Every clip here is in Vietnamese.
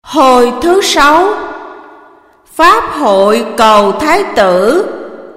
Hồi thứ 6. Pháp hội cầu Thái tử.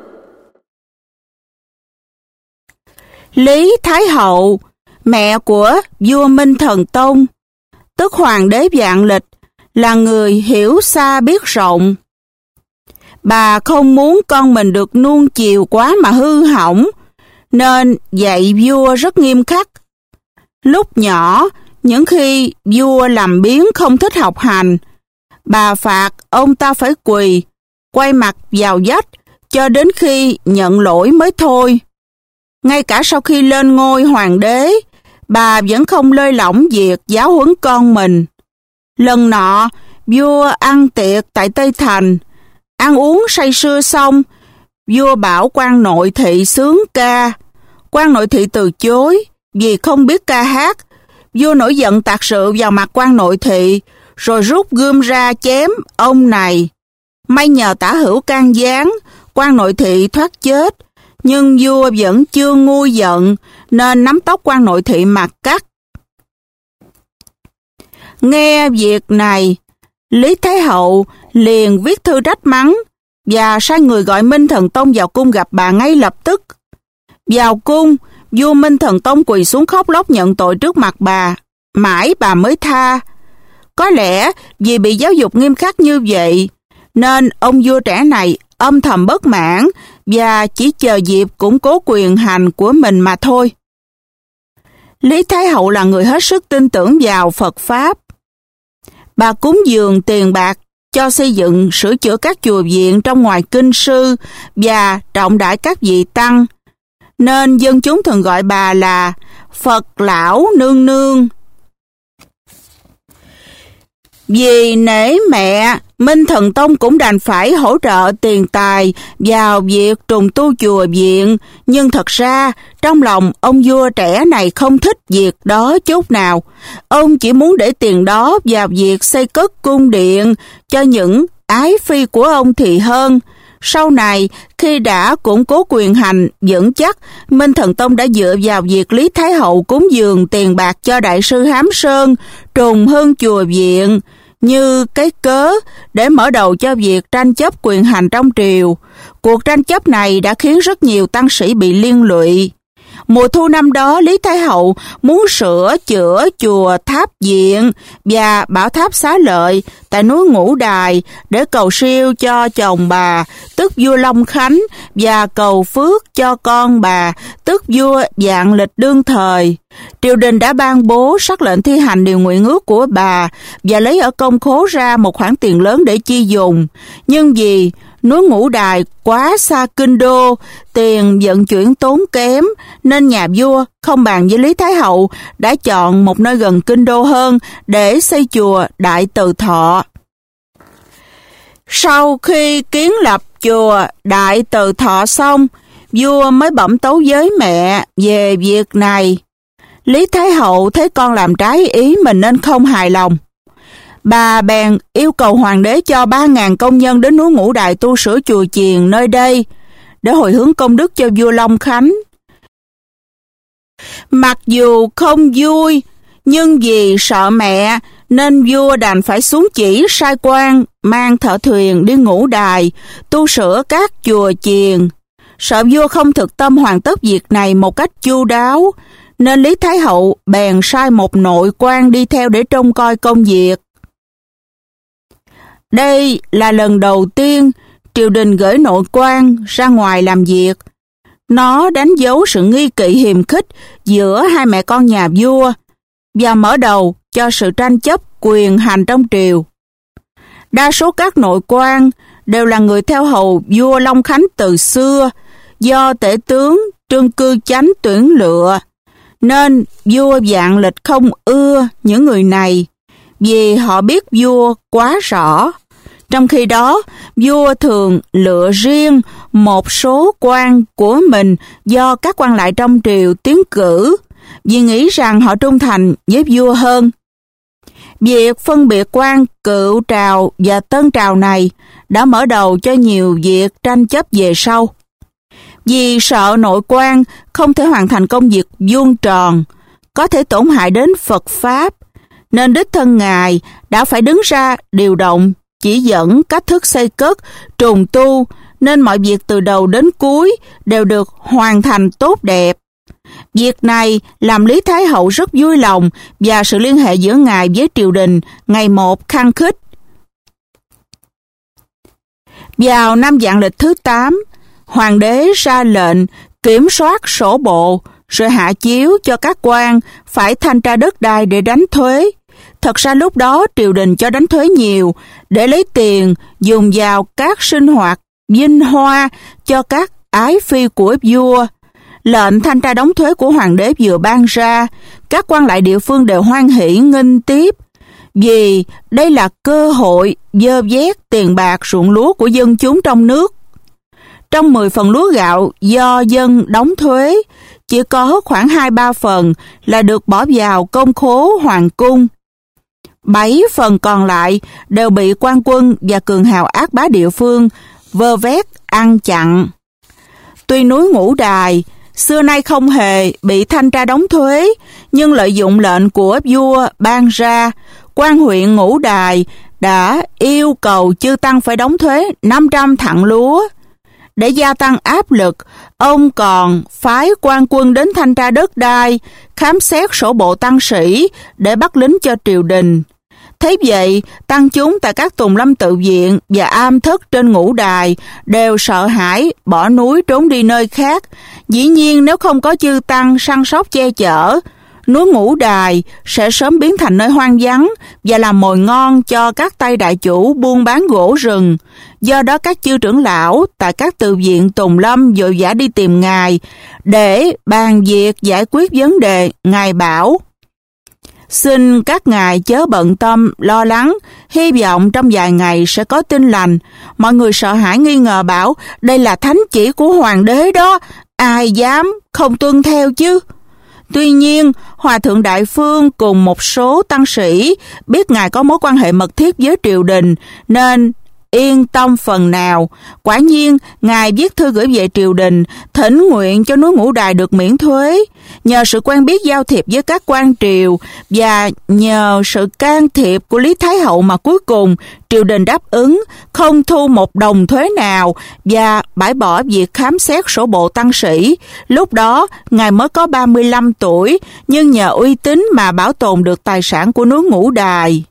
Lý Thái Hậu, mẹ của vua Minh Thần Tông, tức Hoàng đế Vạn Lịch, là người hiểu xa biết rộng. Bà không muốn con mình được nuông chiều quá mà hư hỏng, nên dạy vua rất nghiêm khắc. Lúc nhỏ, những khi vua làm biếng không thích học hành, bà phạt ông ta phải quỳ, quay mặt vào vách cho đến khi nhận lỗi mới thôi. Ngay cả sau khi lên ngôi hoàng đế, bà vẫn không lơi lỏng việc giáo huấn con mình. Lần nọ, vua ăn tiệc tại Tây Thành, ăn uống say sưa xong, vua bảo quan nội thị xướng ca. Quan nội thị từ chối vì không biết ca hát. Vua nổi giận tạt rượu vào mặt quan nội thị, rồi rút gươm ra chém ông này. May nhờ tả hữu can gián, quan nội thị thoát chết, nhưng vua vẫn chưa nguôi giận, nên nắm tóc quan nội thị mà cắt. Nghe việc này, Lý Thái Hậu liền viết thư trách mắng và sai người gọi Minh Thần Tông vào cung gặp bà ngay lập tức. Vào cung, vua Minh Thần Tông quỳ xuống khóc lóc nhận tội trước mặt bà, mãi bà mới tha. Có lẽ vì bị giáo dục nghiêm khắc như vậy, nên ông vua trẻ này âm thầm bất mãn và chỉ chờ dịp củng cố quyền hành của mình mà thôi. Lý Thái Hậu là người hết sức tin tưởng vào Phật Pháp. Bà cúng dường tiền bạc cho xây dựng sửa chữa các chùa viện trong ngoài kinh sư và trọng đãi các vị tăng, nên dân chúng thường gọi bà là Phật Lão Nương Nương. Vì nể mẹ, Minh Thần Tông cũng đành phải hỗ trợ tiền tài vào việc trùng tu chùa viện, nhưng thật ra trong lòng ông vua trẻ này không thích việc đó chút nào. Ông chỉ muốn để tiền đó vào việc xây cất cung điện cho những ái phi của ông thì hơn. Sau này, khi đã củng cố quyền hành vững chắc, Minh Thần Tông đã dựa vào việc Lý Thái Hậu cúng dường tiền bạc cho đại sư Hám Sơn trùng hưng chùa viện như cái cớ để mở đầu cho việc tranh chấp quyền hành trong triều. Cuộc tranh chấp này đã khiến rất nhiều tăng sĩ bị liên lụy. Mùa thu năm đó, Lý Thái Hậu muốn sửa chữa chùa Tháp Viện và Bảo Tháp Xá Lợi tại núi Ngũ Đài để cầu siêu cho chồng bà, tức vua Long Khánh, và cầu phước cho con bà, tức vua Vạn Lịch đương thời. Triều đình đã ban bố sắc lệnh thi hành điều nguyện ước của bà và lấy ở công khố ra một khoản tiền lớn để chi dùng. Nhưng vì núi Ngũ Đài quá xa kinh đô, tiền vận chuyển tốn kém, nên nhà vua không bàn với Lý Thái Hậu đã chọn một nơi gần kinh đô hơn để xây chùa Đại Từ Thọ. Sau khi kiến lập chùa Đại Từ Thọ xong, vua mới bẩm tấu với mẹ về việc này. Lý Thái Hậu thấy con làm trái ý mình nên không hài lòng. Bà bèn yêu cầu hoàng đế cho 3.000 công nhân đến núi Ngũ Đài tu sửa chùa chiền nơi đây để hồi hướng công đức cho vua Long Khánh. Mặc dù không vui, nhưng vì sợ mẹ nên vua đành phải xuống chỉ sai quan mang thợ thuyền đi Ngũ Đài tu sửa các chùa chiền. Sợ vua không thực tâm hoàn tất việc này một cách chu đáo, nên Lý Thái Hậu bèn sai một nội quan đi theo để trông coi công việc. Đây là lần đầu tiên triều đình gửi nội quan ra ngoài làm việc. Nó đánh dấu sự nghi kỵ hiềm khích giữa hai mẹ con nhà vua và mở đầu cho sự tranh chấp quyền hành trong triều. Đa số các nội quan đều là người theo hầu vua Long Khánh từ xưa, do tể tướng Trương Cư Chánh tuyển lựa, nên vua Vạn Lịch không ưa những người này vì họ biết vua quá rõ. Trong khi đó, vua thường lựa riêng một số quan của mình do các quan lại trong triều tiến cử, vì nghĩ rằng họ trung thành với vua hơn. Việc phân biệt quan cựu trào và tân trào này đã mở đầu cho nhiều việc tranh chấp về sau. Vì sợ nội quan không thể hoàn thành công việc vuông tròn, có thể tổn hại đến Phật Pháp, nên đích thân Ngài đã phải đứng ra điều động, chỉ dẫn cách thức xây cất, trùng tu, nên mọi việc từ đầu đến cuối đều được hoàn thành tốt đẹp. Việc này làm Lý Thái Hậu rất vui lòng và sự liên hệ giữa Ngài với triều đình ngày một khăng khít. Vào năm Vạn Lịch thứ 8, Hoàng đế ra lệnh kiểm soát sổ bộ, rồi hạ chiếu cho các quan phải thanh tra đất đai để đánh thuế. Thật ra lúc đó triều đình cho đánh thuế nhiều để lấy tiền dùng vào các sinh hoạt vinh hoa cho các ái phi của vua. Lệnh thanh tra đóng thuế của hoàng đế vừa ban ra, các quan lại địa phương đều hoan hỷ nghênh tiếp, vì đây là cơ hội vơ vét tiền bạc ruộng lúa của dân chúng trong nước. Trong 10 phần lúa gạo do dân đóng thuế, chỉ có khoảng 2-3 phần là được bỏ vào công khố hoàng cung. 7 phần còn lại đều bị quan quân và cường hào ác bá địa phương vơ vét ăn chặn. Tuy núi Ngũ Đài xưa nay không hề bị thanh tra đóng thuế, nhưng lợi dụng lệnh của vua ban ra, quan huyện Ngũ Đài đã yêu cầu chư tăng phải đóng thuế 500 thặng lúa. Để gia tăng áp lực, ông còn phái quan quân đến thanh tra đất đai, khám xét sổ bộ tăng sĩ để bắt lính cho triều đình. Thế vậy, tăng chúng tại các tùng lâm tự viện và am thất trên Ngũ Đài đều sợ hãi bỏ núi trốn đi nơi khác. Dĩ nhiên nếu không có chư tăng săn sóc che chở, núi Ngũ Đài sẽ sớm biến thành nơi hoang vắng và làm mồi ngon cho các tay đại chủ buôn bán gỗ rừng. Do đó các chư trưởng lão tại các tự viện tùng lâm vội vã đi tìm Ngài để bàn việc giải quyết vấn đề. Ngài bảo: xin các ngài chớ bận tâm, lo lắng, hy vọng trong vài ngày sẽ có tin lành. Mọi người sợ hãi nghi ngờ bảo, đây là thánh chỉ của hoàng đế đó, ai dám không tuân theo chứ. Tuy nhiên, Hòa thượng Đại Phương cùng một số tăng sĩ biết Ngài có mối quan hệ mật thiết với triều đình, nên yên tâm phần nào. Quả nhiên, Ngài viết thư gửi về triều đình, thỉnh nguyện cho núi Ngũ Đài được miễn thuế. Nhờ sự quen biết giao thiệp với các quan triều và nhờ sự can thiệp của Lý Thái Hậu mà cuối cùng triều đình đáp ứng không thu một đồng thuế nào và bãi bỏ việc khám xét sổ bộ tăng sĩ. Lúc đó, Ngài mới có 35 tuổi, nhưng nhờ uy tín mà bảo tồn được tài sản của núi Ngũ Đài.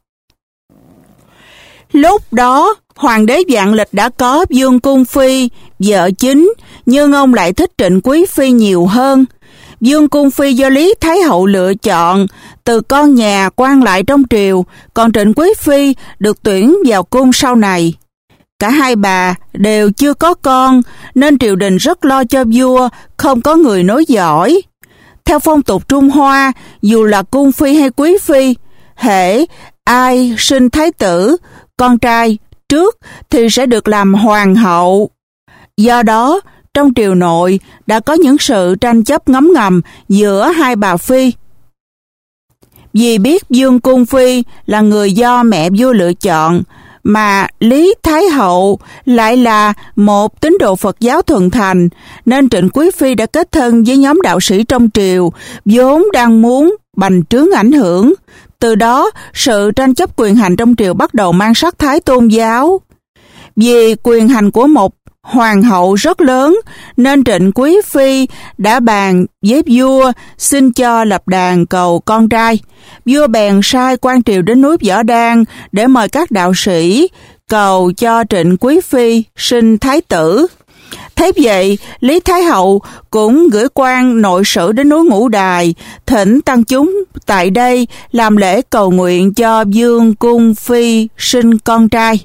Lúc đó, Hoàng đế Vạn Lịch đã có Dương Cung Phi, vợ chính, nhưng ông lại thích Trịnh Quý Phi nhiều hơn. Dương Cung Phi do Lý Thái Hậu lựa chọn từ con nhà quan lại trong triều, còn Trịnh Quý Phi được tuyển vào cung sau này. Cả hai bà đều chưa có con, nên triều đình rất lo cho vua, không có người nối dõi. Theo phong tục Trung Hoa, dù là cung phi hay quý phi, hễ ai sinh thái tử, con trai trước thì sẽ được làm hoàng hậu. Do đó, trong triều nội đã có những sự tranh chấp ngấm ngầm giữa hai bà phi. Vì biết Dương Cung Phi là người do mẹ vua lựa chọn, mà Lý Thái Hậu lại là một tín đồ Phật giáo thuần thành, nên Trịnh Quý Phi đã kết thân với nhóm đạo sĩ trong triều, vốn đang muốn bành trướng ảnh hưởng. Từ đó, sự tranh chấp quyền hành trong triều bắt đầu mang sắc thái tôn giáo. Vì quyền hành của một hoàng hậu rất lớn, nên Trịnh Quý Phi đã bàn với vua xin cho lập đàn cầu con trai. Vua bèn sai quan triều đến núi Võ Đan để mời các đạo sĩ cầu cho Trịnh Quý Phi sinh thái tử. Thế vậy, Lý Thái Hậu cũng gửi quan nội sử đến núi Ngũ Đài, thỉnh tăng chúng tại đây làm lễ cầu nguyện cho Dương Cung Phi sinh con trai.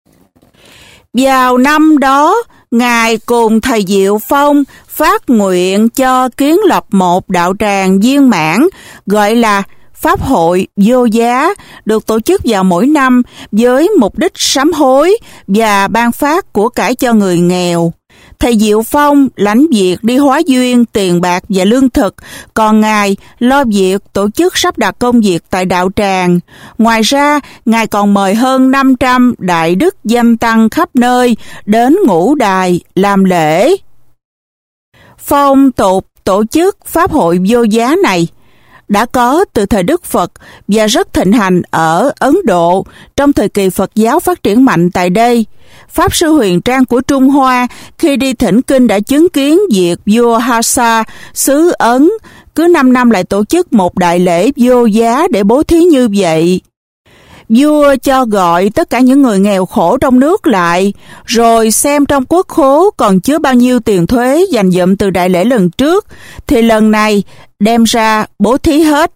Vào năm đó, Ngài cùng thầy Diệu Phong phát nguyện cho kiến lập một đạo tràng viên mãn gọi là Pháp hội Vô Giá, được tổ chức vào mỗi năm với mục đích sám hối và ban phát của cải cho người nghèo. Thầy Diệu Phong lãnh việc đi hóa duyên, tiền bạc và lương thực, còn Ngài lo việc tổ chức sắp đặt công việc tại đạo tràng. Ngoài ra, Ngài còn mời hơn 500 đại đức danh tăng khắp nơi đến Ngũ Đài làm lễ. Phong tục tổ chức Pháp hội Vô Giá này đã có từ thời Đức Phật và rất thịnh hành ở Ấn Độ trong thời kỳ Phật giáo phát triển mạnh tại đây. Pháp Sư Huyền Trang của Trung Hoa khi đi thỉnh kinh đã chứng kiến việc vua Hasa xứ Ấn cứ 5 năm lại tổ chức một đại lễ vô giá để bố thí như vậy. Vua cho gọi tất cả những người nghèo khổ trong nước lại, rồi xem trong quốc khố còn chứa bao nhiêu tiền thuế dành dụm từ đại lễ lần trước, thì lần này đem ra bố thí hết.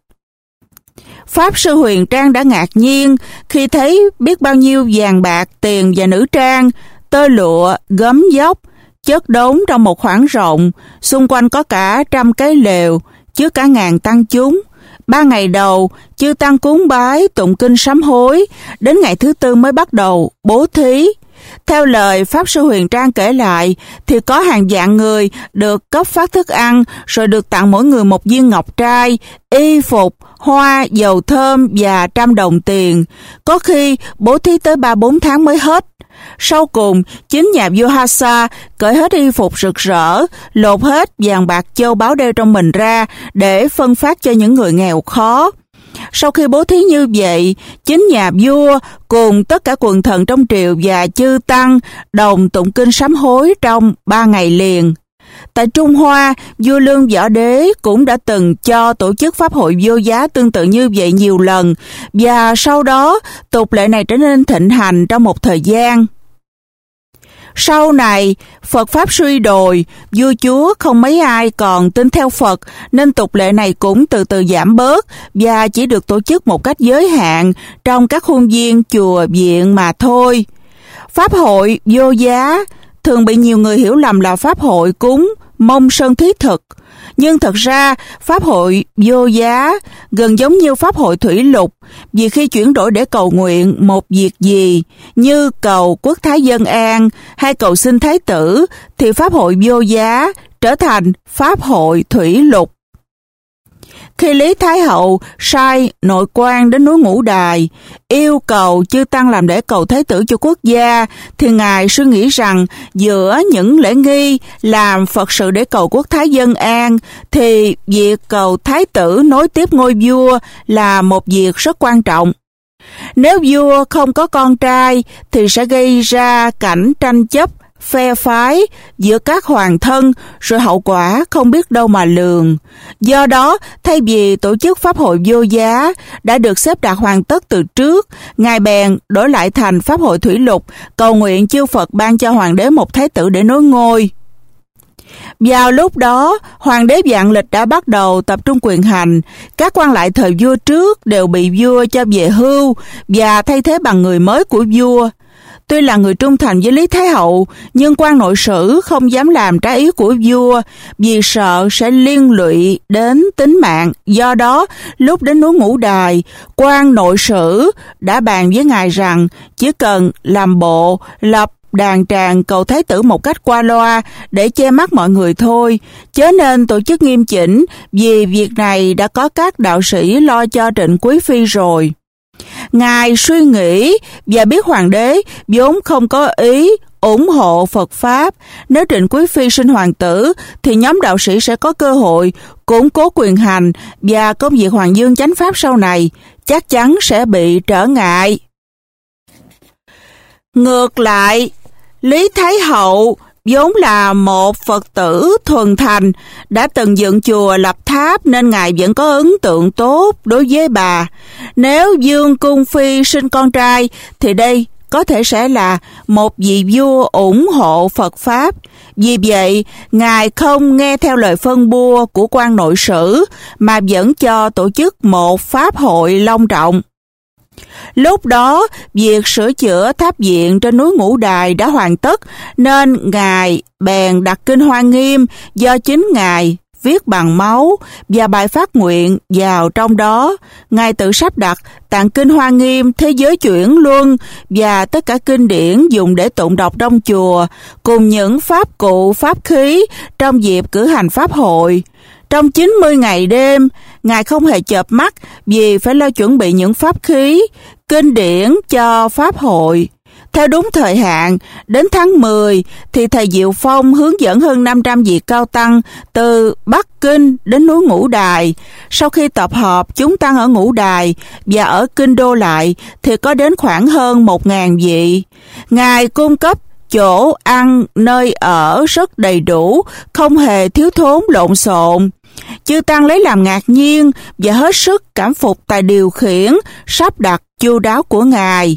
Pháp Sư Huyền Trang đã ngạc nhiên khi thấy biết bao nhiêu vàng bạc, tiền và nữ trang, tơ lụa, gấm vóc, chất đống trong một khoảng rộng, xung quanh có cả 100 cái lều, chứa cả ngàn tăng chúng. 3 ngày đầu, chư tăng cúng bái, tụng kinh sám hối, đến ngày thứ 4 mới bắt đầu bố thí. Theo lời Pháp Sư Huyền Trang kể lại, thì có hàng vạn người được cấp phát thức ăn, rồi được tặng mỗi người một viên ngọc trai, y phục, hoa, dầu thơm và 100 đồng tiền. Có khi bố thí tới 3-4 tháng mới hết. Sau cùng, chính nhà vua Hasa cởi hết y phục rực rỡ, lột hết vàng bạc châu báu đeo trong mình ra để phân phát cho những người nghèo khó. Sau khi bố thí như vậy, chính nhà vua cùng tất cả quần thần trong triều và chư tăng đồng tụng kinh sám hối trong 3 ngày liền. Tại Trung Hoa, vua Lương Võ Đế cũng đã từng cho tổ chức pháp hội vô giá tương tự như vậy nhiều lần, và sau đó tục lệ này trở nên thịnh hành trong một thời gian. Sau này, Phật Pháp suy đồi, vua chúa không mấy ai còn tin theo Phật, nên tục lệ này cũng từ từ giảm bớt và chỉ được tổ chức một cách giới hạn trong các khuôn viên chùa viện mà thôi. Pháp hội vô giá thường bị nhiều người hiểu lầm là pháp hội cúng mông sơn thí thực. Nhưng thật ra, pháp hội vô giá gần giống như pháp hội thủy lục, vì khi chuyển đổi để cầu nguyện một việc gì, như cầu quốc thái dân an hay cầu xin thái tử, thì pháp hội vô giá trở thành pháp hội thủy lục. Khi Lý Thái Hậu sai nội quan đến núi Ngũ Đài, yêu cầu chư tăng làm lễ cầu thái tử cho quốc gia, thì Ngài suy nghĩ rằng giữa những lễ nghi làm Phật sự để cầu quốc thái dân an, thì việc cầu thái tử nối tiếp ngôi vua là một việc rất quan trọng. Nếu vua không có con trai, thì sẽ gây ra cảnh tranh chấp phe phái giữa các hoàng thân, rồi hậu quả không biết đâu mà lường. Do đó, thay vì tổ chức pháp hội vô giá đã được xếp đặt hoàn tất từ trước, Ngài bèn đổi lại thành pháp hội thủy lục, cầu nguyện chư Phật ban cho hoàng đế một thái tử để nối ngôi. Vào lúc đó, hoàng đế Vạn Lịch đã bắt đầu tập trung quyền hành. Các quan lại thời vua trước đều bị vua cho về hưu và thay thế bằng người mới của vua. Tuy là người trung thành với Lý Thái Hậu, nhưng quan nội sử không dám làm trái ý của vua vì sợ sẽ liên lụy đến tính mạng. Do đó, lúc đến núi Ngũ Đài, quan nội sử đã bàn với ngài rằng chỉ cần làm bộ lập đàn tràng cầu thái tử một cách qua loa để che mắt mọi người thôi, chớ nên tổ chức nghiêm chỉnh, vì việc này đã có các đạo sĩ lo cho Trịnh Quý Phi rồi. Ngài suy nghĩ và biết hoàng đế vốn không có ý ủng hộ Phật Pháp. Nếu Trịnh Quý Phi sinh hoàng tử, thì nhóm đạo sĩ sẽ có cơ hội củng cố quyền hành, và công việc Hoàng Dương chánh Pháp sau này chắc chắn sẽ bị trở ngại. Ngược lại, Lý Thái Hậu vốn là một Phật tử thuần thành, đã từng dựng chùa lập tháp, nên ngài vẫn có ấn tượng tốt đối với bà. Nếu Dương Cung Phi sinh con trai, thì đây có thể sẽ là một vị vua ủng hộ Phật Pháp. Vì vậy, ngài không nghe theo lời phân bua của quan nội sử, mà vẫn cho tổ chức một pháp hội long trọng. Lúc đó, việc sửa chữa tháp viện trên núi Ngũ Đài đã hoàn tất, nên ngài bèn đặt kinh Hoa Nghiêm do chính ngài viết bằng máu và bài phát nguyện vào trong đó. Ngài tự sắp đặt tạng kinh Hoa Nghiêm, Thế Giới Chuyển Luân và tất cả kinh điển dùng để tụng đọc trong chùa, cùng những pháp cụ, pháp khí trong dịp cử hành pháp hội. Trong 90 ngày đêm, ngài không hề chợp mắt vì phải lo chuẩn bị những pháp khí, kinh điển cho pháp hội. Theo đúng thời hạn, đến tháng 10 thì thầy Diệu Phong hướng dẫn hơn 500 vị cao tăng từ Bắc Kinh đến núi Ngũ Đài. Sau khi tập hợp chúng tăng ở Ngũ Đài và ở Kinh Đô lại thì có đến khoảng hơn 1.000 vị. Ngài cung cấp chỗ ăn, nơi ở rất đầy đủ, không hề thiếu thốn lộn xộn. Chư tăng lấy làm ngạc nhiên và hết sức cảm phục tài điều khiển, sắp đặt chu đáo của Ngài.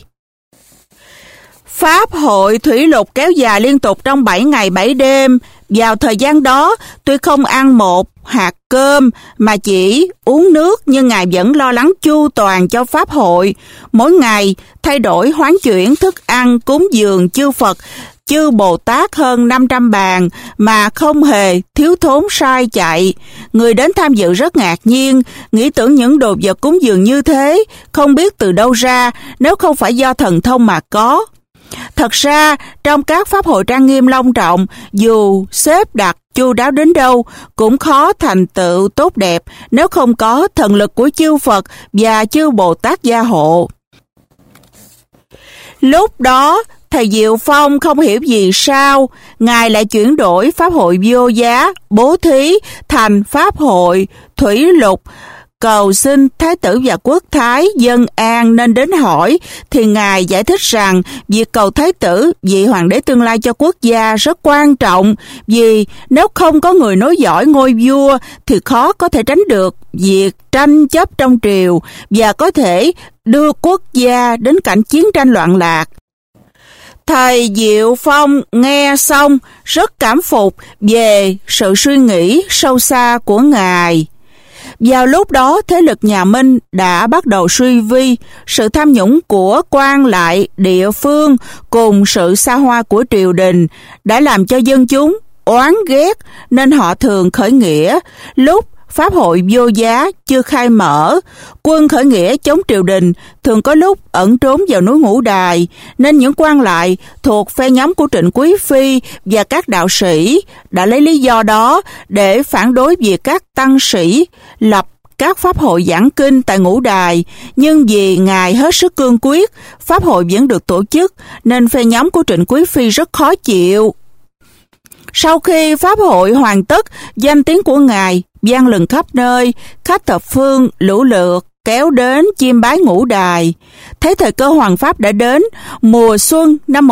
Pháp hội thủy lục kéo dài liên tục trong 7 ngày 7 đêm. Vào thời gian đó, tuy không ăn một hạt cơm mà chỉ uống nước, nhưng Ngài vẫn lo lắng chu toàn cho Pháp hội. Mỗi ngày thay đổi hoán chuyển thức ăn cúng dường chư Phật, chư Bồ Tát hơn 500 bàn mà không hề thiếu thốn sai chạy. Người đến tham dự rất ngạc nhiên, nghĩ tưởng những đồ vật cúng dường như thế không biết từ đâu ra, nếu không phải do thần thông mà có. Thật ra, trong các pháp hội trang nghiêm long trọng, dù xếp đặt chu đáo đến đâu, cũng khó thành tựu tốt đẹp nếu không có thần lực của chư Phật và chư Bồ Tát gia hộ. Lúc đó, thầy Diệu Phong không hiểu vì sao Ngài lại chuyển đổi pháp hội vô giá, bố thí thành pháp hội thủy lục, cầu xin Thái tử và quốc thái dân an nên đến hỏi, thì Ngài giải thích rằng việc cầu Thái tử, vị hoàng đế tương lai cho quốc gia rất quan trọng, vì nếu không có người nối dõi ngôi vua thì khó có thể tránh được việc tranh chấp trong triều và có thể đưa quốc gia đến cảnh chiến tranh loạn lạc. Thầy Diệu Phong nghe xong rất cảm phục về sự suy nghĩ sâu xa của Ngài. Vào lúc đó, thế lực nhà Minh đã bắt đầu suy vi, sự tham nhũng của quan lại địa phương cùng sự xa hoa của triều đình đã làm cho dân chúng oán ghét, nên họ thường khởi nghĩa. Lúc pháp hội vô giá chưa khai mở, quân khởi nghĩa chống triều đình thường có lúc ẩn trốn vào núi Ngũ Đài, nên những quan lại thuộc phe nhóm của Trịnh Quý Phi và các đạo sĩ đã lấy lý do đó để phản đối việc các tăng sĩ lập các pháp hội giảng kinh tại Ngũ Đài. Nhưng vì Ngài hết sức cương quyết, pháp hội vẫn được tổ chức, nên phe nhóm của Trịnh Quý Phi rất khó chịu. Sau khi pháp hội hoàn tất, danh tiếng của Ngài vang lừng khắp nơi, khách thập phương lũ lượt kéo đến chiêm bái Ngũ Đài. Thấy thời cơ hoàng pháp đã đến, mùa xuân năm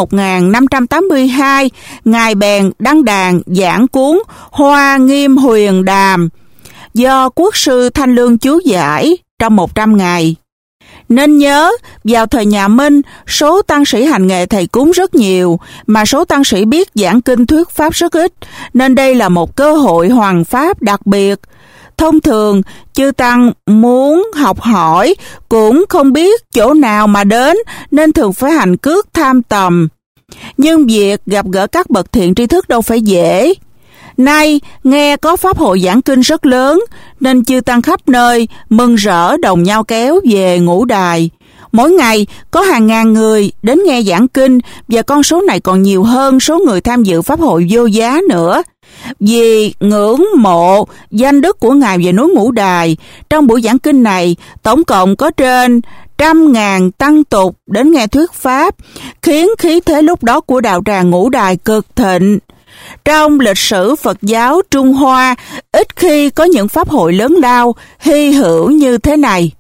1582, Ngài bèn đăng đàn giảng cuốn Hoa Nghiêm Huyền Đàm do quốc sư Thanh Lương chú giải trong 100 ngày. Nên nhớ, vào thời nhà Minh, số tăng sĩ hành nghề thầy cúng rất nhiều, mà số tăng sĩ biết giảng kinh thuyết pháp rất ít, nên đây là một cơ hội hoằng pháp đặc biệt. Thông thường, chư tăng muốn học hỏi cũng không biết chỗ nào mà đến, nên thường phải hành cước tham tầm. Nhưng việc gặp gỡ các bậc thiện tri thức đâu phải dễ. Nay, nghe có pháp hội giảng kinh rất lớn, nên chư tăng khắp nơi mừng rỡ đồng nhau kéo về Ngũ Đài. Mỗi ngày có hàng ngàn người đến nghe giảng kinh, và con số này còn nhiều hơn số người tham dự pháp hội vô giá nữa. Vì ngưỡng mộ danh đức của Ngài về núi Ngũ Đài, trong buổi giảng kinh này, tổng cộng có trên 100.000 tăng tục đến nghe thuyết pháp, khiến khí thế lúc đó của đạo tràng Ngũ Đài cực thịnh. Trong lịch sử Phật giáo Trung Hoa, ít khi có những pháp hội lớn lao, hy hữu như thế này.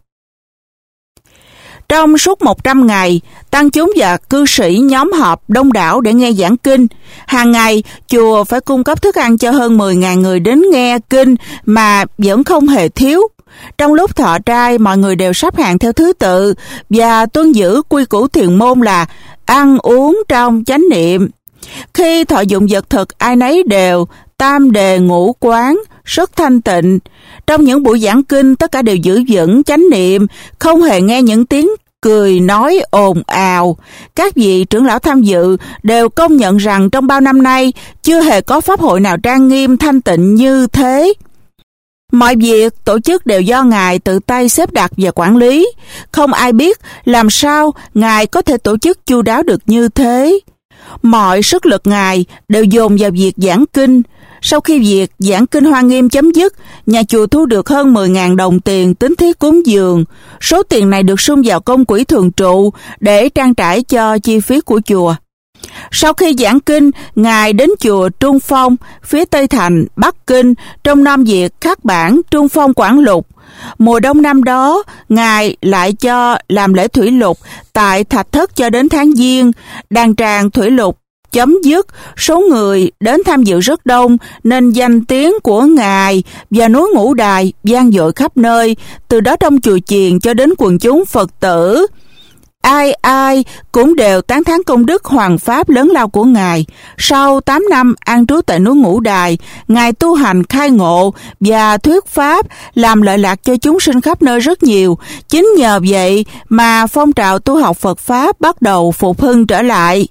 Trong suốt 100 ngày, tăng chúng và cư sĩ nhóm họp đông đảo để nghe giảng kinh. Hàng ngày, chùa phải cung cấp thức ăn cho hơn 10.000 người đến nghe kinh mà vẫn không hề thiếu. Trong lúc thọ trai, mọi người đều sắp hàng theo thứ tự và tuân giữ quy củ thiền môn là ăn uống trong chánh niệm. Khi thọ dụng vật thực, ai nấy đều tam đề ngũ quán, rất thanh tịnh. Trong những buổi giảng kinh, tất cả đều giữ vững chánh niệm, không hề nghe những tiếng cười nói ồn ào. Các vị trưởng lão tham dự đều công nhận rằng trong bao năm nay chưa hề có pháp hội nào trang nghiêm thanh tịnh như thế. Mọi việc tổ chức đều do Ngài tự tay xếp đặt và quản lý. Không ai biết làm sao Ngài có thể tổ chức chu đáo được như thế. Mọi sức lực Ngài đều dồn vào việc giảng kinh. Sau khi việc giảng kinh Hoa Nghiêm chấm dứt, nhà chùa thu được hơn 10.000 đồng tiền tính thiết cúng dường. Số tiền này được sung vào công quỹ thường trụ để trang trải cho chi phí của chùa. Sau khi giảng kinh, Ngài đến chùa Trung Phong, phía Tây Thành, Bắc Kinh, trong Nam Việt khắc bản Trung Phong Quảng Lục. Mùa đông năm đó, Ngài lại cho làm lễ thủy lục tại Thạch Thất cho đến tháng Giêng. Đàn tràng thủy lục chấm dứt, số người đến tham dự rất đông nên danh tiếng của Ngài và núi Ngũ Đài vang dội khắp nơi, từ đó trong chùa chiền cho đến quần chúng Phật tử. Ai ai cũng đều tán thán công đức hoằng pháp lớn lao của Ngài. Sau 8 năm an trú tại núi Ngũ Đài, Ngài tu hành khai ngộ và thuyết pháp, làm lợi lạc cho chúng sinh khắp nơi rất nhiều. Chính nhờ vậy mà phong trào tu học Phật Pháp bắt đầu phục hưng trở lại.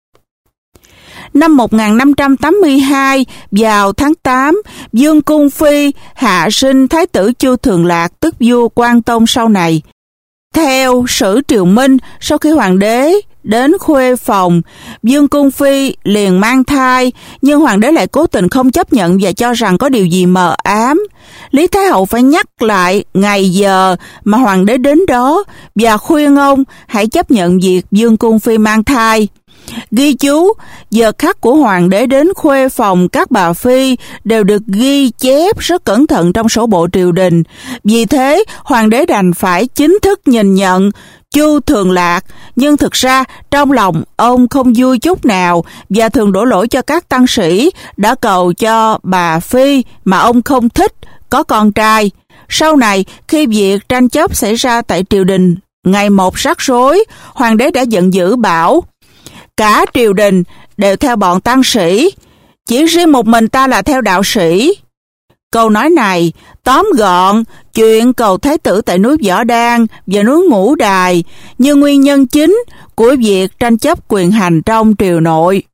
Năm 1582, vào tháng 8, Dương Cung Phi hạ sinh Thái tử Chu Thường Lạc, tức vua Quang Tông sau này. Theo Sử Triều Minh, sau khi hoàng đế đến khuê phòng, Dương Cung Phi liền mang thai, nhưng hoàng đế lại cố tình không chấp nhận và cho rằng có điều gì mờ ám. Lý Thái Hậu phải nhắc lại ngày giờ mà hoàng đế đến đó và khuyên ông hãy chấp nhận việc Dương Cung Phi mang thai. Ghi chú, giờ khắc của hoàng đế đến khuê phòng các bà phi đều được ghi chép rất cẩn thận trong sổ bộ triều đình. Vì thế, hoàng đế đành phải chính thức nhìn nhận Chu Thường Lạc, nhưng thực ra trong lòng ông không vui chút nào và thường đổ lỗi cho các tăng sĩ đã cầu cho bà phi mà ông không thích có con trai. Sau này, khi việc tranh chấp xảy ra tại triều đình ngày một rắc rối, hoàng đế đã giận dữ bảo: cả triều đình đều theo bọn tăng sĩ, chỉ riêng một mình ta là theo đạo sĩ. Câu nói này tóm gọn chuyện cầu thái tử tại núi Võ Đan và núi Ngũ Đài như nguyên nhân chính của việc tranh chấp quyền hành trong triều nội.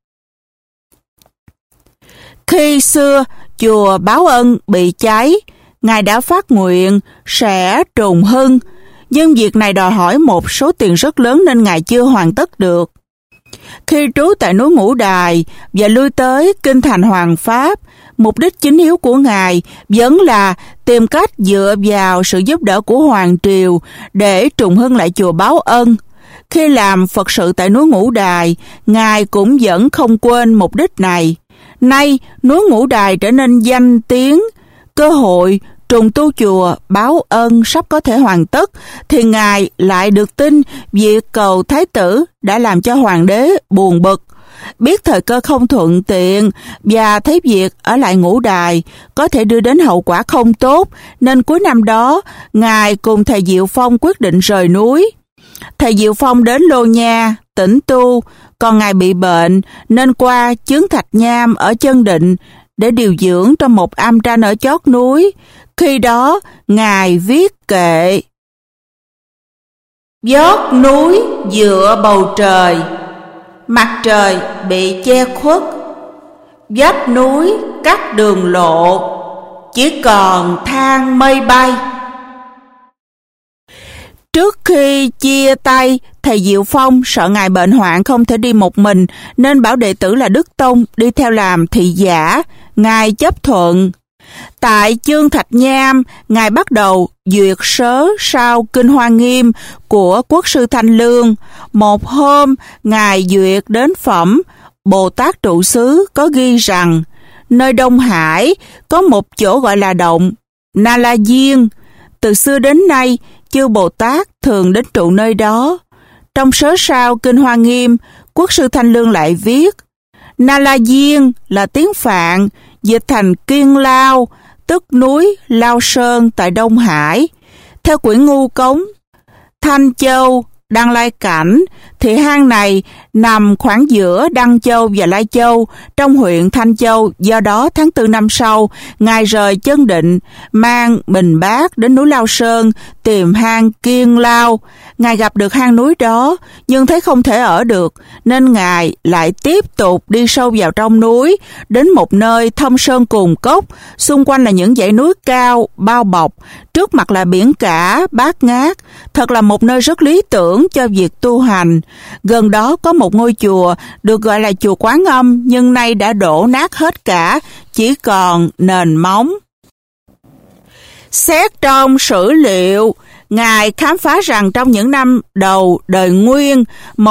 Khi xưa chùa Báo Ân bị cháy, Ngài đã phát nguyện sẽ trùng hưng, nhưng việc này đòi hỏi một số tiền rất lớn nên Ngài chưa hoàn tất được. Khi trú tại núi Ngũ Đài và lui tới kinh thành Hoàng Pháp, mục đích chính yếu của Ngài vẫn là tìm cách dựa vào sự giúp đỡ của Hoàng Triều để trùng hưng lại chùa Báo Ân. Khi làm Phật sự tại núi Ngũ Đài, Ngài cũng vẫn không quên mục đích này. Nay, núi Ngũ Đài trở nên danh tiếng, cơ hội trùng tu chùa Báo Ân sắp có thể hoàn tất, thì Ngài lại được tin việc cầu thái tử đã làm cho hoàng đế buồn bực. Biết thời cơ không thuận tiện và thấy việc ở lại Ngũ Đài có thể đưa đến hậu quả không tốt, nên cuối năm đó, Ngài cùng thầy Diệu Phong quyết định rời núi. Thầy Diệu Phong đến Lô Nha, tĩnh tu, còn Ngài bị bệnh nên qua chướng Thạch Nham ở Chân Định để điều dưỡng trong một am tranh ở chót núi. Khi đó, Ngài viết kệ: dốc núi dựa bầu trời, mặt trời bị che khuất, vách núi cắt đường lộ, chỉ còn than mây bay. Trước khi chia tay, thầy Diệu Phong sợ Ngài bệnh hoạn không thể đi một mình nên bảo đệ tử là Đức Tông đi theo làm thị giả. Ngài chấp thuận. Tại Chương Thạch Nham, Ngài bắt đầu duyệt sớ sao Kinh Hoa Nghiêm của Quốc sư Thanh Lương. Một hôm, Ngài duyệt đến phẩm Bồ Tát Trụ Xứ có ghi rằng nơi Đông Hải có một chỗ gọi là động Na La Diên. Từ xưa đến nay, chư Bồ Tát thường đến trụ nơi đó. Trong sớ sao Kinh Hoa Nghiêm, Quốc sư Thanh Lương lại viết: Na La Diên là tiếng Phạn, dịch thành Kiên Lao, tức núi Lao Sơn tại Đông Hải. Theo quyển Ngu Cống, Thanh Châu, Đăng Lai Cảnh, thì hang này nằm khoảng giữa Đăng Châu và Lai Châu trong huyện Thanh Châu. Do đó, tháng 4 năm sau, Ngài rời Chân Định, mang bình bát đến núi Lao Sơn tìm hang Kiên Lao. Ngài gặp được hang núi đó, nhưng thấy không thể ở được, nên Ngài lại tiếp tục đi sâu vào trong núi, đến một nơi thâm sơn cùng cốc, xung quanh là những dãy núi cao, bao bọc, trước mặt là biển cả, bát ngát, thật là một nơi rất lý tưởng cho việc tu hành. Gần đó có một ngôi chùa được gọi là chùa Quán Âm, nhưng nay đã đổ nát hết cả, chỉ còn nền móng. Xét trong sử liệu, Ngài khám phá rằng trong những năm đầu đời Nguyên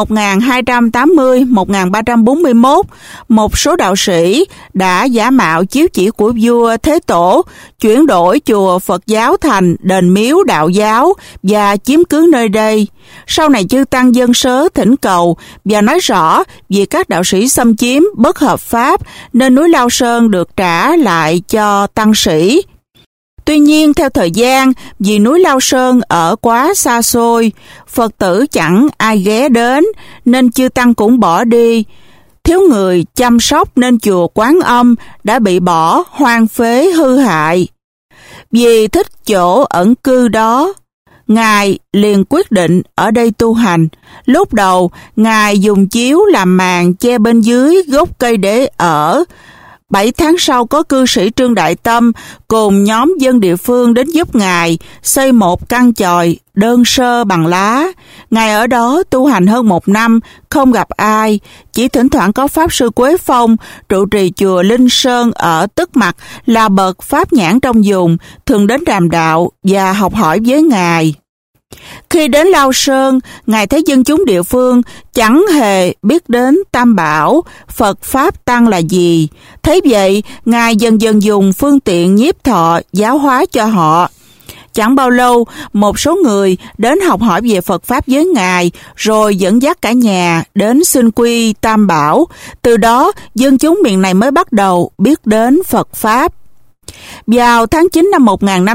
1280-1341, một số đạo sĩ đã giả mạo chiếu chỉ của vua Thế Tổ, chuyển đổi chùa Phật giáo thành đền miếu đạo giáo và chiếm cứ nơi đây. Sau này chư tăng dâng sớ thỉnh cầu và nói rõ vì các đạo sĩ xâm chiếm bất hợp pháp nên núi Lao Sơn được trả lại cho tăng sĩ. Tuy nhiên, theo thời gian, vì núi Lao Sơn ở quá xa xôi, Phật tử chẳng ai ghé đến, nên chư tăng cũng bỏ đi. Thiếu người chăm sóc nên chùa Quán Âm đã bị bỏ, hoang phế, hư hại. Vì thích chỗ ẩn cư đó, Ngài liền quyết định ở đây tu hành. Lúc đầu, Ngài dùng chiếu làm màn che bên dưới gốc cây để ở. 7 tháng sau có cư sĩ Trương Đại Tâm cùng nhóm dân địa phương đến giúp Ngài xây một căn chòi đơn sơ bằng lá. Ngài ở đó tu hành hơn 1 năm, không gặp ai, chỉ thỉnh thoảng có Pháp Sư Quế Phong, trụ trì chùa Linh Sơn ở Tức Mặc là bậc pháp nhãn trong vùng, thường đến đàm đạo và học hỏi với Ngài. Khi đến Lao Sơn, Ngài thấy dân chúng địa phương chẳng hề biết đến Tam Bảo, Phật Pháp Tăng là gì. Thấy vậy, Ngài dần dần dùng phương tiện nhiếp thọ giáo hóa cho họ. Chẳng bao lâu, một số người đến học hỏi về Phật Pháp với Ngài, rồi dẫn dắt cả nhà đến xin quy Tam Bảo. Từ đó, dân chúng miền này mới bắt đầu biết đến Phật Pháp. Vào tháng 9 năm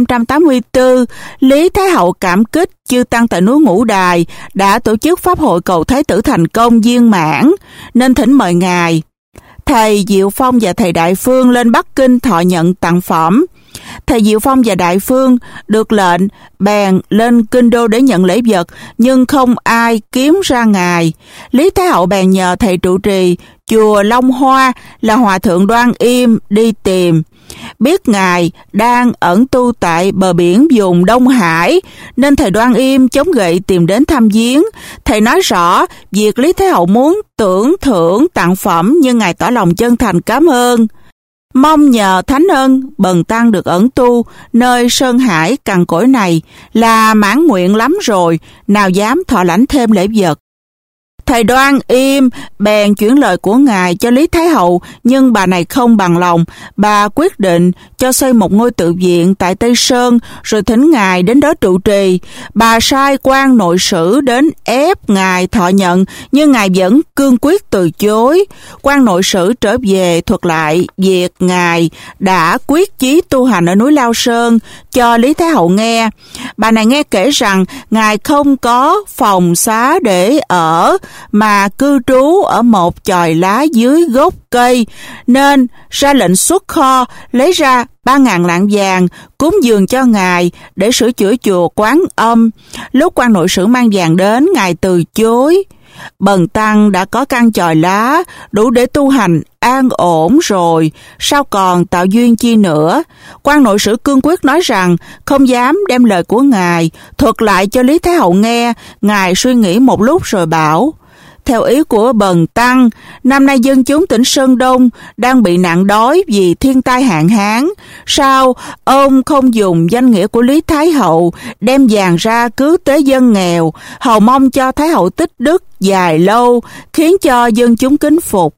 1584, Lý Thái Hậu cảm kích chư tăng tại núi Ngũ Đài đã tổ chức pháp hội cầu Thái tử thành công viên mãn, nên thỉnh mời Ngài. Thầy Diệu Phong và thầy Đại Phương lên Bắc Kinh thọ nhận tặng phẩm. Thầy Diệu Phong và Đại Phương được lệnh bèn lên Kinh Đô để nhận lễ vật, nhưng không ai kiếm ra Ngài. Lý Thái Hậu bèn nhờ thầy trụ trì chùa Long Hoa là Hòa thượng Đoan Im đi tìm. Biết Ngài đang ẩn tu tại bờ biển vùng Đông Hải, nên thầy Đoan Im chống gậy tìm đến thăm viếng. Thầy nói rõ việc Lý Thái Hậu muốn tưởng thưởng tặng phẩm, nhưng Ngài tỏ lòng chân thành cảm ơn. Mong nhờ thánh ân, bần tăng được ẩn tu nơi Sơn Hải cằn cỗi này là mãn nguyện lắm rồi, nào dám thọ lãnh thêm lễ vật. Thầy Đoan Im bèn chuyển lời của Ngài cho Lý Thái Hậu, nhưng bà này không bằng lòng. Bà quyết định cho xây một ngôi tự viện tại Tây Sơn, rồi thỉnh Ngài đến đó trụ trì. Bà sai quan nội sử đến ép Ngài thọ nhận, nhưng Ngài vẫn cương quyết từ chối. Quan nội sử trở về thuật lại việc Ngài đã quyết chí tu hành ở núi Lao Sơn cho Lý Thái Hậu nghe. Bà này nghe kể rằng Ngài không có phòng xá để ở, mà cư trú ở một chòi lá dưới gốc cây, nên ra lệnh xuất kho lấy ra 3.000 lạng vàng cúng dường cho Ngài để sửa chữa chùa Quán Âm. Lúc quan nội sử mang vàng đến, Ngài từ chối. Bần tăng đã có căn chòi lá đủ để tu hành an ổn rồi, sao còn tạo duyên chi nữa. Quan nội sử cương quyết nói rằng không dám đem lời của Ngài thuật lại cho Lý Thái Hậu nghe. Ngài suy nghĩ một lúc rồi bảo: theo ý của bần tăng, năm nay dân chúng tỉnh Sơn Đông đang bị nạn đói vì thiên tai hạn hán. Sao ông không dùng danh nghĩa của Lý Thái Hậu đem vàng ra cứu tế dân nghèo, hầu mong cho Thái Hậu tích đức dài lâu, khiến cho dân chúng kính phục.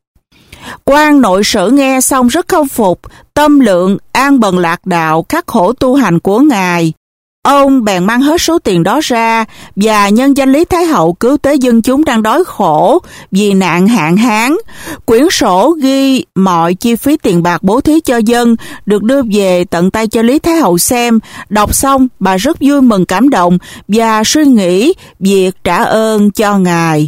Quan nội sử nghe xong rất không phục, tâm lượng an bần lạc đạo khắc khổ tu hành của Ngài. Ông bèn mang hết số tiền đó ra và nhân danh Lý Thái Hậu cứu tế dân chúng đang đói khổ vì nạn hạn hán. Quyển sổ ghi mọi chi phí tiền bạc bố thí cho dân được đưa về tận tay cho Lý Thái Hậu xem. Đọc xong, bà rất vui mừng cảm động và suy nghĩ việc trả ơn cho Ngài.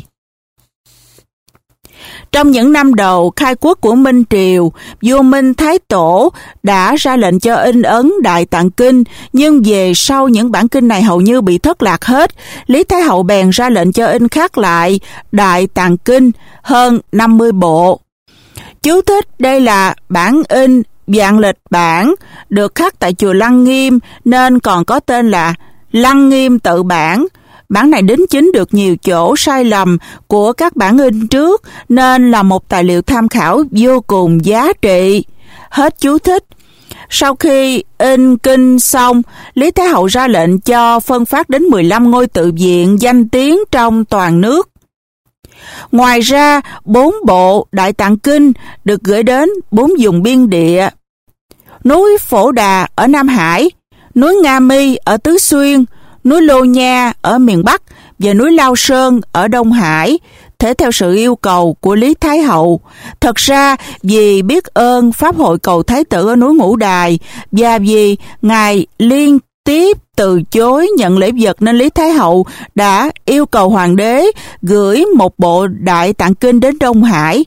Trong những năm đầu khai quốc của Minh Triều, vua Minh Thái Tổ đã ra lệnh cho in ấn Đại Tạng Kinh, nhưng về sau những bản kinh này hầu như bị thất lạc hết. Lý Thái Hậu bèn ra lệnh cho in khắc lại Đại Tạng Kinh hơn 50 bộ. Chú thích: đây là bản in vạn lịch bản, được khắc tại chùa Lăng Nghiêm nên còn có tên là Lăng Nghiêm tự bản. Bản này đính chính được nhiều chỗ sai lầm của các bản in trước, nên là một tài liệu tham khảo vô cùng giá trị. Hết chú thích. Sau khi in kinh xong, Lý Thái Hậu ra lệnh cho phân phát đến 15 ngôi tự viện danh tiếng trong toàn nước. Ngoài ra, 4 bộ Đại Tạng Kinh được gửi đến 4 vùng biên địa. Núi Phổ Đà ở Nam Hải, núi Nga Mi ở Tứ Xuyên, núi Lô Nha ở miền Bắc và núi Lao Sơn ở Đông Hải, thể theo sự yêu cầu của Lý Thái Hậu. Thật ra, vì biết ơn Pháp hội cầu Thái tử ở núi Ngũ Đài và vì Ngài liên tiếp từ chối nhận lễ vật nên Lý Thái Hậu đã yêu cầu Hoàng đế gửi một bộ Đại Tạng Kinh đến Đông Hải.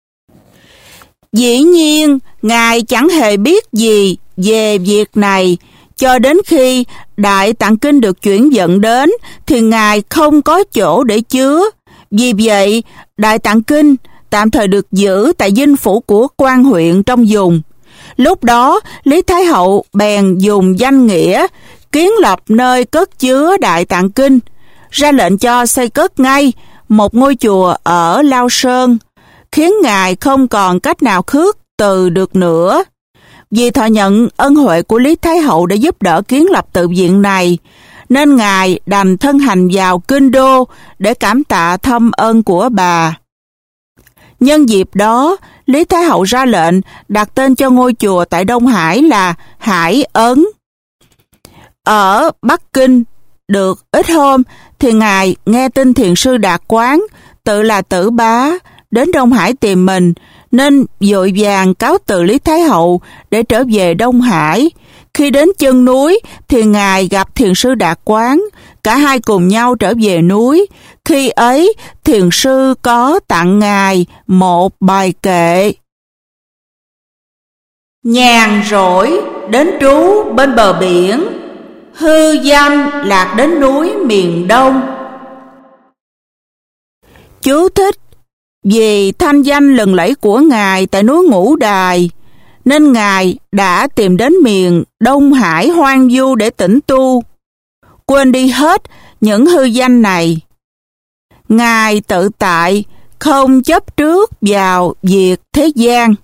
Dĩ nhiên, Ngài chẳng hề biết gì về việc này. Cho đến khi Đại Tạng Kinh được chuyển vận đến thì Ngài không có chỗ để chứa. Vì vậy, Đại Tạng Kinh tạm thời được giữ tại dinh phủ của quan huyện trong vùng. Lúc đó, Lý Thái Hậu bèn dùng danh nghĩa kiến lập nơi cất chứa Đại Tạng Kinh, ra lệnh cho xây cất ngay một ngôi chùa ở Lao Sơn, khiến Ngài không còn cách nào khước từ được nữa. Vì thọ nhận ân huệ của Lý Thái Hậu đã giúp đỡ kiến lập tự viện này, nên Ngài đành thân hành vào Kinh Đô để cảm tạ thâm ơn của bà. Nhân dịp đó, Lý Thái Hậu ra lệnh đặt tên cho ngôi chùa tại Đông Hải là Hải Ấn. Ở Bắc Kinh, được ít hôm thì Ngài nghe tin Thiền sư Đạt Quán, tự là Tử Bá, đến Đông Hải tìm mình, nên vội vàng cáo từ Lý Thái Hậu để trở về Đông Hải. Khi đến chân núi thì Ngài gặp Thiền sư Đạt Quán, cả hai cùng nhau trở về núi. Khi ấy, Thiền sư có tặng Ngài một bài kệ: nhàn rỗi đến trú bên bờ biển, hư danh lạc đến núi miền Đông. Chú thích: vì thanh danh lừng lẫy của Ngài tại núi Ngũ Đài, nên Ngài đã tìm đến miền Đông Hải hoang vu để tĩnh tu, quên đi hết những hư danh này. Ngài tự tại, không chấp trước vào việc thế gian.